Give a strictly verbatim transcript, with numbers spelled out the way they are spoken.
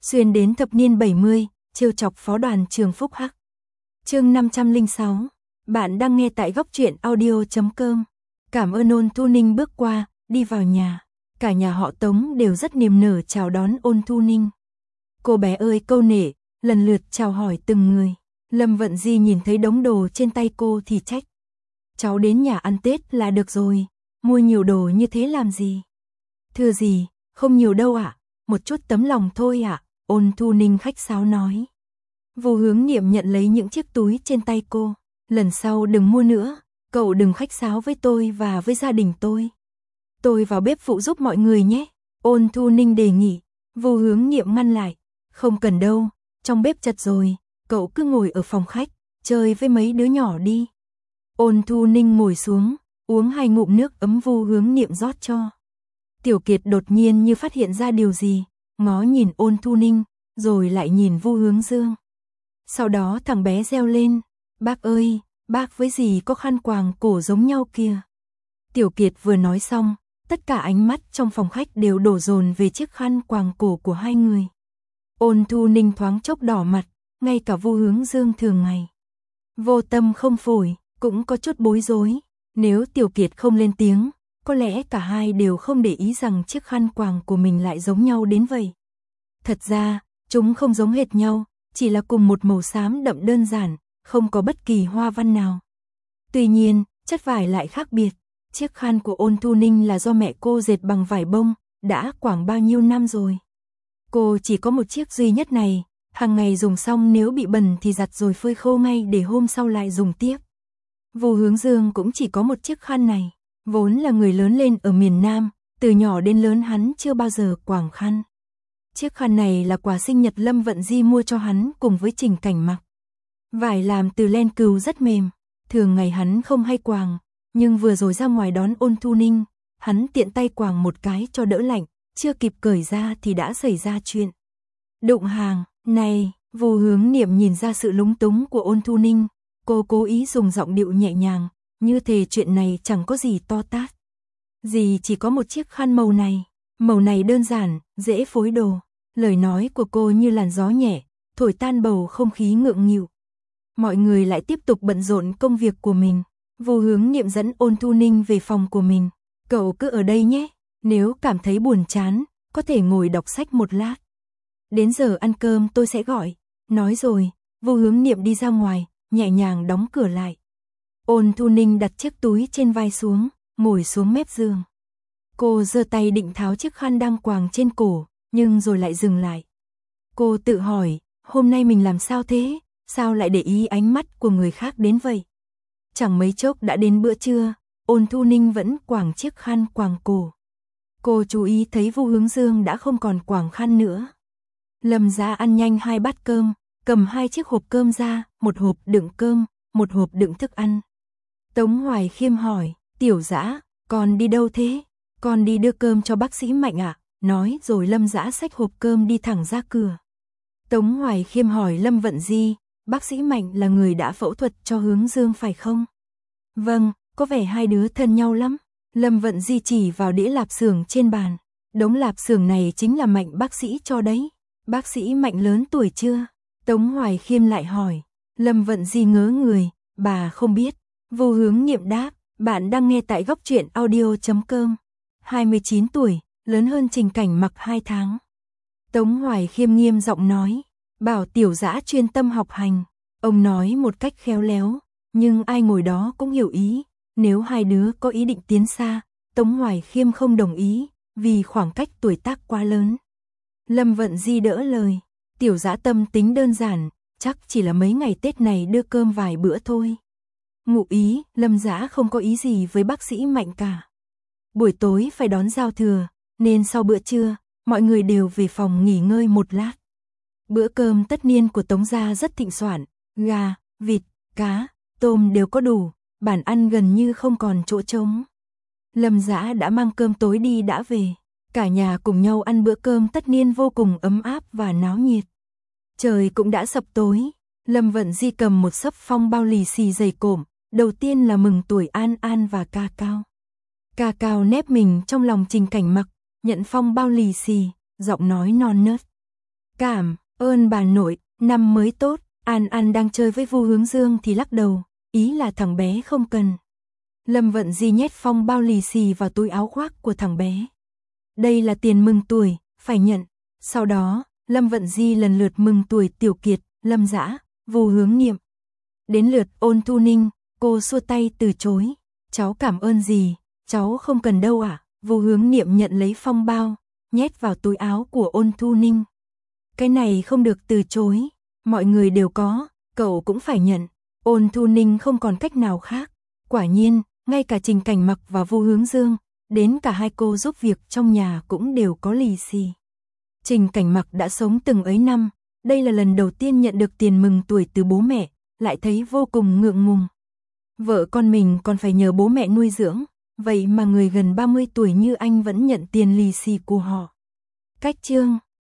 xuyên đến thập niên bảy mươi, trêu chọc phó đoàn trường Phúc Hắc. Chương năm trăm lẻ sáu. Bạn đang nghe tại góc truyện audio chấm com. Cảm ơn Ôn Thu Ninh bước qua, đi vào nhà. Cả nhà họ Tống đều rất niềm nở chào đón Ôn Thu Ninh. Cô bé ơi câu nể, lần lượt chào hỏi từng người. Lâm Vận Di nhìn thấy đống đồ trên tay cô thì trách. Cháu đến nhà ăn Tết là được rồi, mua nhiều đồ như thế làm gì? Thưa gì, không nhiều đâu ạ, à? Một chút tấm lòng thôi ạ, à? Ôn Thu Ninh khách sáo nói. Vô Hướng Niệm nhận lấy những chiếc túi trên tay cô. Lần sau đừng mua nữa, cậu đừng khách sáo với tôi và với gia đình tôi. Tôi vào bếp phụ giúp mọi người nhé. Ôn Thu Ninh đề nghị. Vô Hướng Niệm ngăn lại. Không cần đâu, trong bếp chật rồi, cậu cứ ngồi ở phòng khách, chơi với mấy đứa nhỏ đi. Ôn Thu Ninh ngồi xuống, uống hai ngụm nước ấm Vô Hướng Niệm rót cho. Tiểu Kiệt đột nhiên như phát hiện ra điều gì, ngó nhìn Ôn Thu Ninh, rồi lại nhìn Vô Hướng Dương. Sau đó thằng bé reo lên, bác ơi, bác với dì có khăn quàng cổ giống nhau kìa. Tiểu Kiệt vừa nói xong, tất cả ánh mắt trong phòng khách đều đổ dồn về chiếc khăn quàng cổ của hai người. Ôn Thu Ninh thoáng chốc đỏ mặt, ngay cả Vô Hướng Dương thường ngày. Vô tâm không phổi, cũng có chút bối rối, nếu Tiểu Kiệt không lên tiếng, có lẽ cả hai đều không để ý rằng chiếc khăn quàng của mình lại giống nhau đến vậy. Thật ra, chúng không giống hệt nhau, chỉ là cùng một màu xám đậm đơn giản, không có bất kỳ hoa văn nào. Tuy nhiên, chất vải lại khác biệt. Chiếc khăn của Ôn Thu Ninh là do mẹ cô dệt bằng vải bông, đã khoảng bao nhiêu năm rồi. Cô chỉ có một chiếc duy nhất này, hàng ngày dùng xong nếu bị bẩn thì giặt rồi phơi khô ngay để hôm sau lại dùng tiếp. Vô Hướng Dương cũng chỉ có một chiếc khăn này, vốn là người lớn lên ở miền Nam, từ nhỏ đến lớn hắn chưa bao giờ quàng khăn. Chiếc khăn này là quà sinh nhật Lâm Vận Di mua cho hắn cùng với Trình Cảnh mặc. Vải làm từ len cừu rất mềm, thường ngày hắn không hay quàng, nhưng vừa rồi ra ngoài đón Ôn Thu Ninh, hắn tiện tay quàng một cái cho đỡ lạnh, chưa kịp cởi ra thì đã xảy ra chuyện. Đụng hàng, này, Vô Hướng Niệm nhìn ra sự lúng túng của Ôn Thu Ninh, cô cố ý dùng giọng điệu nhẹ nhàng, như thể chuyện này chẳng có gì to tát. Dì chỉ có một chiếc khăn màu này, màu này đơn giản, dễ phối đồ. Lời nói của cô như làn gió nhẹ, thổi tan bầu không khí ngượng nghịu. Mọi người lại tiếp tục bận rộn công việc của mình. Vô Hướng Niệm dẫn Ôn Thu Ninh về phòng của mình. Cậu cứ ở đây nhé, nếu cảm thấy buồn chán, có thể ngồi đọc sách một lát. Đến giờ ăn cơm tôi sẽ gọi. Nói rồi, Vô Hướng Niệm đi ra ngoài, nhẹ nhàng đóng cửa lại. Ôn Thu Ninh đặt chiếc túi trên vai xuống, ngồi xuống mép giường. Cô giơ tay định tháo chiếc khăn đang quàng trên cổ, nhưng rồi lại dừng lại. Cô tự hỏi, hôm nay mình làm sao thế, sao lại để ý ánh mắt của người khác đến vậy? Chẳng mấy chốc đã đến bữa trưa, Ôn Thu Ninh vẫn quàng chiếc khăn quàng cổ. Cô chú ý thấy Vô Hướng Dương đã không còn quàng khăn nữa. Lâm Dã ăn nhanh hai bát cơm, cầm hai chiếc hộp cơm ra, một hộp đựng cơm, một hộp đựng thức ăn. Tống Hoài Khiêm hỏi, Tiểu Dã, con đi đâu thế? Con đi đưa cơm cho bác sĩ Mạnh ạ. À? Nói rồi Lâm Dã xách hộp cơm đi thẳng ra cửa. Tống Hoài Khiêm hỏi Lâm Vận Di, bác sĩ Mạnh là người đã phẫu thuật cho Hướng Dương phải không? Vâng, có vẻ hai đứa thân nhau lắm. Lâm Vận Di chỉ vào đĩa lạp xưởng trên bàn. Đống lạp xưởng này chính là Mạnh bác sĩ cho đấy. Bác sĩ Mạnh lớn tuổi chưa? Tống Hoài Khiêm lại hỏi. Lâm Vận Di ngớ người, bà không biết. Vô Hướng Niệm đáp, bạn đang nghe tại góc truyện audio chấm com. hai mươi chín tuổi, lớn hơn Trình Cảnh mặc hai tháng. Tống Hoài Khiêm nghiêm giọng nói, bảo Tiểu Dã chuyên tâm học hành. Ông nói một cách khéo léo, nhưng ai ngồi đó cũng hiểu ý. Nếu hai đứa có ý định tiến xa, Tống Hoài Khiêm không đồng ý, vì khoảng cách tuổi tác quá lớn. Lâm Vận Di đỡ lời, Tiểu Dã tâm tính đơn giản, chắc chỉ là mấy ngày Tết này đưa cơm vài bữa thôi. Ngụ ý, Lâm Dã không có ý gì với bác sĩ Mạnh cả. Buổi tối phải đón giao thừa, nên sau bữa trưa, mọi người đều về phòng nghỉ ngơi một lát. Bữa cơm tất niên của Tống gia rất thịnh soạn, gà, vịt, cá, tôm đều có đủ, bàn ăn gần như không còn chỗ trống. Lâm Dã đã mang cơm tối đi đã về, cả nhà cùng nhau ăn bữa cơm tất niên vô cùng ấm áp và náo nhiệt. Trời cũng đã sập tối, Lâm Vận Di cầm một xấp phong bao lì xì dày cộm, đầu tiên là mừng tuổi An An và Ca Cao. Ca Cao nép mình trong lòng Trình Cảnh mặc, nhận phong bao lì xì, giọng nói non nớt. Cảm ơn bà nội, năm mới tốt. An An đang chơi với Vu Hướng Dương thì lắc đầu, ý là thằng bé không cần. Lâm Vận Di nhét phong bao lì xì vào túi áo khoác của thằng bé. Đây là tiền mừng tuổi, phải nhận. Sau đó, Lâm Vận Di lần lượt mừng tuổi Tiểu Kiệt, Lâm Dã, Vu Hướng Niệm. Đến lượt Ôn Thu Ninh, cô xua tay từ chối. Cháu cảm ơn gì, cháu không cần đâu ạ. À? Vu Hướng Niệm nhận lấy phong bao, nhét vào túi áo của Ôn Thu Ninh. Cái này không được từ chối, mọi người đều có, cậu cũng phải nhận. Ôn Thu Ninh không còn cách nào khác. Quả nhiên, ngay cả Trình Cảnh Mặc và Vu Hướng Dương, đến cả hai cô giúp việc trong nhà cũng đều có lì xì. Trình Cảnh Mặc đã sống từng ấy năm, đây là lần đầu tiên nhận được tiền mừng tuổi từ bố mẹ, lại thấy vô cùng ngượng ngùng. Vợ con mình còn phải nhờ bố mẹ nuôi dưỡng, vậy mà người gần ba mươi tuổi như anh vẫn nhận tiền lì xì của họ. Cách chương